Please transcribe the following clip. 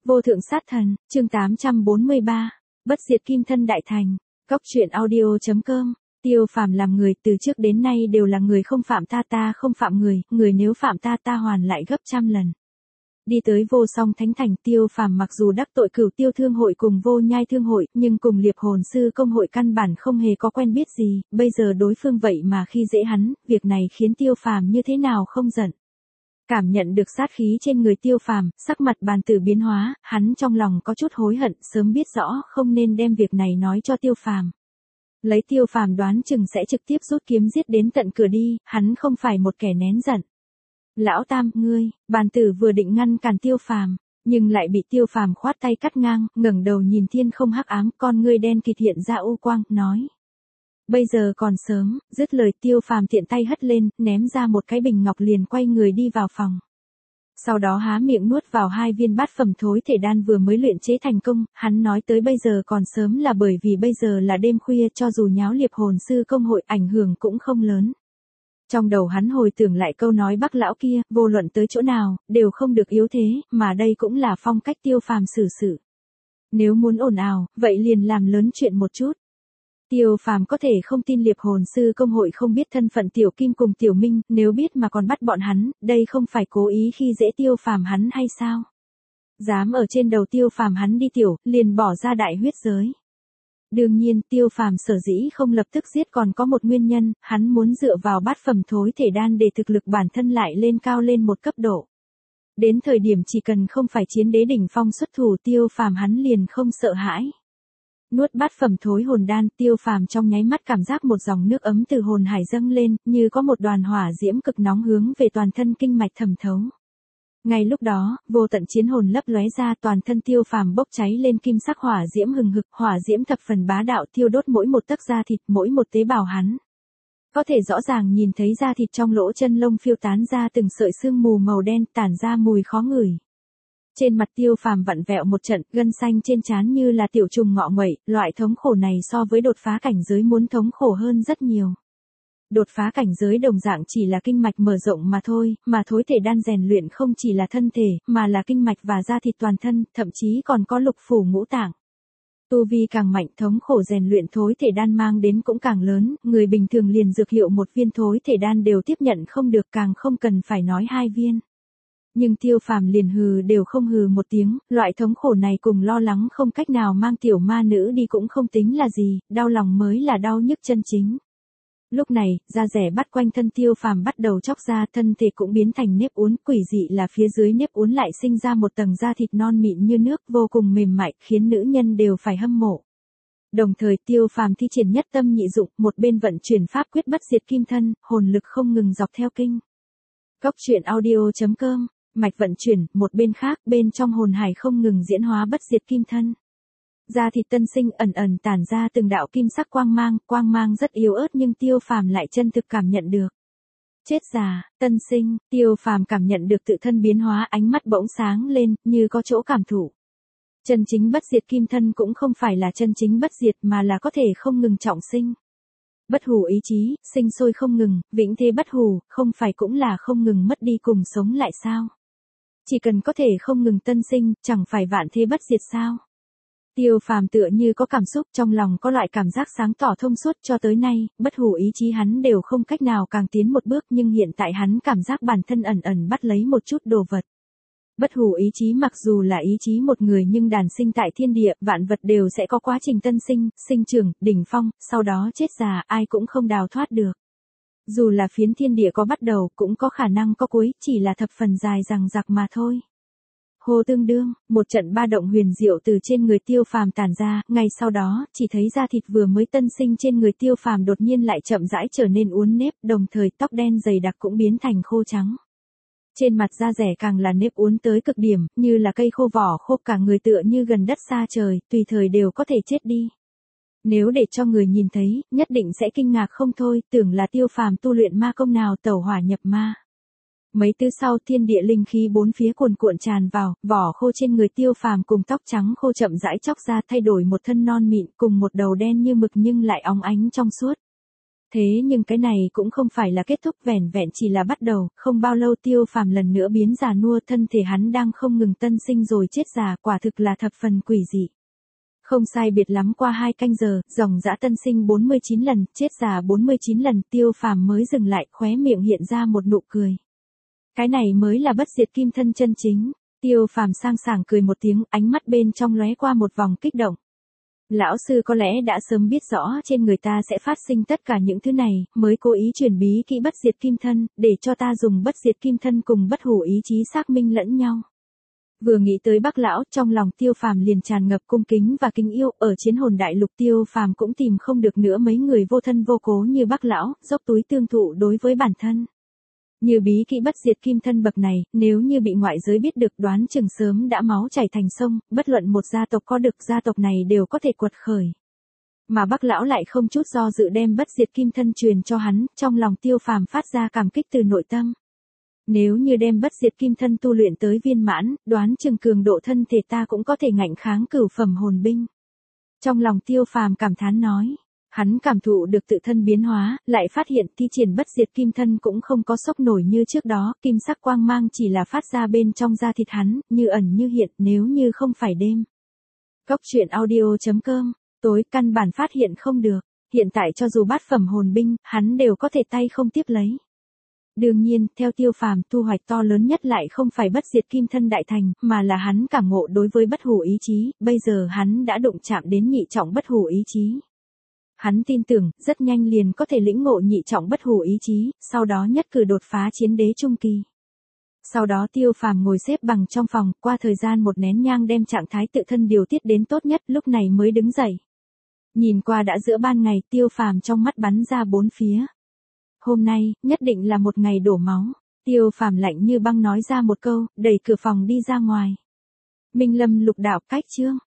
Vô thượng sát thần, chương 843, bất diệt kim thân đại thành. Cóc truyện audio.com. Tiêu Phàm làm người từ trước đến nay đều là người không phạm ta, ta không phạm người, người nếu phạm ta, ta hoàn lại gấp trăm lần. Đi tới Vô Song Thánh Thành, Tiêu Phàm mặc dù đắc tội Cửu Tiêu Thương hội cùng Vô Nhai Thương hội, nhưng cùng Liệp Hồn Sư Công hội căn bản không hề có quen biết gì, bây giờ đối phương vậy mà khi dễ hắn, việc này khiến Tiêu Phàm như thế nào không giận. Cảm nhận được sát khí trên người Tiêu Phàm, sắc mặt Bàn Tử biến hóa, hắn trong lòng có chút hối hận, sớm biết rõ không nên đem việc này nói cho Tiêu Phàm. Lấy Tiêu Phàm đoán chừng sẽ trực tiếp rút kiếm giết đến tận cửa đi, hắn không phải một kẻ nén giận. Lão Tam, ngươi, Bàn Tử vừa định ngăn cản Tiêu Phàm, nhưng lại bị Tiêu Phàm khoát tay cắt ngang, ngẩng đầu nhìn thiên không hắc ám, con ngươi đen kịt hiện ra u quang, nói: Bây giờ còn sớm. Dứt lời, Tiêu Phàm tiện tay hất lên, ném ra một cái bình ngọc liền quay người đi vào phòng. Sau đó há miệng nuốt vào 2 viên bát phẩm thối thể đan vừa mới luyện chế thành công, hắn nói tới bây giờ còn sớm là bởi vì bây giờ là đêm khuya, cho dù nháo Liệp Hồn Sư Công hội ảnh hưởng cũng không lớn. Trong đầu hắn hồi tưởng lại câu nói Bắc lão kia, vô luận tới chỗ nào, đều không được yếu thế, mà đây cũng là phong cách Tiêu Phàm xử sự. Nếu muốn ồn ào, vậy liền làm lớn chuyện một chút. Tiêu Phàm có thể không tin Liệp Hồn Sư Công hội không biết thân phận Tiểu Kim cùng Tiểu Minh, nếu biết mà còn bắt bọn hắn, đây không phải cố ý khi dễ Tiêu Phàm hắn hay sao? Dám ở trên đầu Tiêu Phàm hắn đi tiểu, liền bỏ ra đại huyết giới. Đương nhiên, Tiêu Phàm sở dĩ không lập tức giết còn có một nguyên nhân, hắn muốn dựa vào bát phẩm thối thể đan để thực lực bản thân lại lên cao lên một cấp độ. Đến thời điểm chỉ cần không phải chiến đế đỉnh phong xuất thủ, Tiêu Phàm hắn liền không sợ hãi. Nuốt bát phẩm thối hồn đan, Tiêu Phàm trong nháy mắt cảm giác một dòng nước ấm từ hồn hải dâng lên, như có một đoàn hỏa diễm cực nóng hướng về toàn thân kinh mạch thẩm thấu. Ngay lúc đó, vô tận chiến hồn lấp lóe ra, toàn thân Tiêu Phàm bốc cháy lên kim sắc hỏa diễm hừng hực, hỏa diễm thập phần bá đạo thiêu đốt mỗi một tấc da thịt, mỗi một tế bào hắn. Có thể rõ ràng nhìn thấy da thịt trong lỗ chân lông phiêu tán ra từng sợi sương mù màu đen, tản ra mùi khó ngửi. Trên mặt Tiêu Phàm vặn vẹo một trận, gân xanh trên trán như là tiểu trùng ngọ nguậy, loại thống khổ này so với đột phá cảnh giới muốn thống khổ hơn rất nhiều. Đột phá cảnh giới đồng dạng chỉ là kinh mạch mở rộng mà thôi, mà thối thể đan rèn luyện không chỉ là thân thể, mà là kinh mạch và da thịt toàn thân, thậm chí còn có lục phủ ngũ tạng. Tu vi càng mạnh, thống khổ rèn luyện thối thể đan mang đến cũng càng lớn, người bình thường liền dược hiệu một viên thối thể đan đều tiếp nhận không được, càng không cần phải nói 2 viên. Nhưng Tiêu Phàm liền hừ đều không hừ một tiếng, loại thống khổ này cùng lo lắng không cách nào mang tiểu ma nữ đi cũng không tính là gì, đau lòng mới là đau nhức chân chính. Lúc này, da rẻ bắt quanh thân Tiêu Phàm bắt đầu chóc ra, thân thể cũng biến thành nếp uốn, quỷ dị là phía dưới nếp uốn lại sinh ra một tầng da thịt non mịn như nước, vô cùng mềm mại, khiến nữ nhân đều phải hâm mộ. Đồng thời Tiêu Phàm thi triển nhất tâm nhị dụng, một bên vận chuyển pháp quyết bất diệt kim thân, hồn lực không ngừng dọc theo kinh. Cóc truyện audio.com. Mạch vận chuyển, một bên khác, bên trong hồn hải không ngừng diễn hóa bất diệt kim thân. Da thịt tân sinh ẩn ẩn tản ra từng đạo kim sắc quang mang rất yếu ớt nhưng Tiêu Phàm lại chân thực cảm nhận được. Chết già, tân sinh, Tiêu Phàm cảm nhận được tự thân biến hóa, ánh mắt bỗng sáng lên, như có chỗ cảm thụ. Chân chính bất diệt kim thân cũng không phải là chân chính bất diệt mà là có thể không ngừng trọng sinh. Bất hủ ý chí, sinh sôi không ngừng, vĩnh thế bất hủ, không phải cũng là không ngừng mất đi cùng sống lại sao? Chỉ cần có thể không ngừng tân sinh, chẳng phải vạn thế bất diệt sao? Tiêu Phàm tựa như có cảm xúc, trong lòng có loại cảm giác sáng tỏ thông suốt, cho tới nay, bất hủ ý chí hắn đều không cách nào càng tiến một bước, nhưng hiện tại hắn cảm giác bản thân ẩn ẩn bắt lấy một chút đồ vật. Bất hủ ý chí mặc dù là ý chí một người nhưng đàn sinh tại thiên địa, vạn vật đều sẽ có quá trình tân sinh, sinh trưởng, đỉnh phong, sau đó chết già, ai cũng không đào thoát được. Dù là phiến thiên địa có bắt đầu, cũng có khả năng có cuối, chỉ là thập phần dài dằng dặc mà thôi. Hô tương đương, một trận ba động huyền diệu từ trên người Tiêu Phàm tản ra, ngay sau đó, chỉ thấy da thịt vừa mới tân sinh trên người Tiêu Phàm đột nhiên lại chậm rãi trở nên uốn nếp, đồng thời tóc đen dày đặc cũng biến thành khô trắng. Trên mặt da rẻ càng là nếp uốn tới cực điểm, như là cây khô vỏ khô, cả người tựa như gần đất xa trời, tùy thời đều có thể chết đi. Nếu để cho người nhìn thấy, nhất định sẽ kinh ngạc không thôi, tưởng là Tiêu Phàm tu luyện ma công nào tẩu hỏa nhập ma. Mấy tư sau, thiên địa linh khí bốn phía cuồn cuộn tràn vào, vỏ khô trên người Tiêu Phàm cùng tóc trắng khô chậm rãi chóc ra, thay đổi một thân non mịn cùng một đầu đen như mực nhưng lại óng ánh trong suốt. Thế nhưng cái này cũng không phải là kết thúc, vẻn vẹn chỉ là bắt đầu, không bao lâu Tiêu Phàm lần nữa biến già nua, thân thể hắn đang không ngừng tân sinh rồi chết già, quả thực là thập phần quỷ dị. Không sai biệt lắm qua 2 canh giờ, dòng dã tân sinh 49 lần, chết già 49 lần, Tiêu Phàm mới dừng lại, khóe miệng hiện ra một nụ cười. Cái này mới là bất diệt kim thân chân chính. Tiêu Phàm sang sảng cười một tiếng, ánh mắt bên trong lóe qua một vòng kích động. Lão sư có lẽ đã sớm biết rõ trên người ta sẽ phát sinh tất cả những thứ này, mới cố ý truyền bí kỹ bất diệt kim thân, để cho ta dùng bất diệt kim thân cùng bất hủ ý chí xác minh lẫn nhau. Vừa nghĩ tới Bắc lão, trong lòng Tiêu Phàm liền tràn ngập cung kính và kính yêu, ở Chiến Hồn Đại Lục Tiêu Phàm cũng tìm không được nữa mấy người vô thân vô cố như Bắc lão, dốc túi tương thụ đối với bản thân. Như bí kỹ bất diệt kim thân bậc này, nếu như bị ngoại giới biết được, đoán chừng sớm đã máu chảy thành sông, bất luận một gia tộc có được, gia tộc này đều có thể quật khởi. Mà Bắc lão lại không chút do dự đem bất diệt kim thân truyền cho hắn, trong lòng Tiêu Phàm phát ra cảm kích từ nội tâm. Nếu như đem bất diệt kim thân tu luyện tới viên mãn, đoán chừng cường độ thân thể ta cũng có thể ngạnh kháng cửu phẩm hồn binh. Trong lòng Tiêu Phàm cảm thán nói. Hắn cảm thụ được tự thân biến hóa, lại phát hiện thi triển bất diệt kim thân cũng không có sốc nổi như trước đó, kim sắc quang mang chỉ là phát ra bên trong da thịt hắn, như ẩn như hiện, nếu như không phải đêm. Cốc truyện audio.com, tối căn bản phát hiện không được, hiện tại cho dù bát phẩm hồn binh, hắn đều có thể tay không tiếp lấy. Đương nhiên, theo Tiêu Phàm, thu hoạch to lớn nhất lại không phải bất diệt kim thân đại thành, mà là hắn cảm ngộ đối với bất hủ ý chí, bây giờ hắn đã đụng chạm đến nhị trọng bất hủ ý chí. Hắn tin tưởng, rất nhanh liền có thể lĩnh ngộ nhị trọng bất hủ ý chí, sau đó nhất cử đột phá chiến đế trung kỳ. Sau đó Tiêu Phàm ngồi xếp bằng trong phòng, qua thời gian một nén nhang đem trạng thái tự thân điều tiết đến tốt nhất, lúc này mới đứng dậy. Nhìn qua đã giữa ban ngày, Tiêu Phàm trong mắt bắn ra bốn phía. Hôm nay, nhất định là một ngày đổ máu. Tiêu Phàm lạnh như băng nói ra một câu, đẩy cửa phòng đi ra ngoài. Minh Lâm Lục Đạo, cách chương.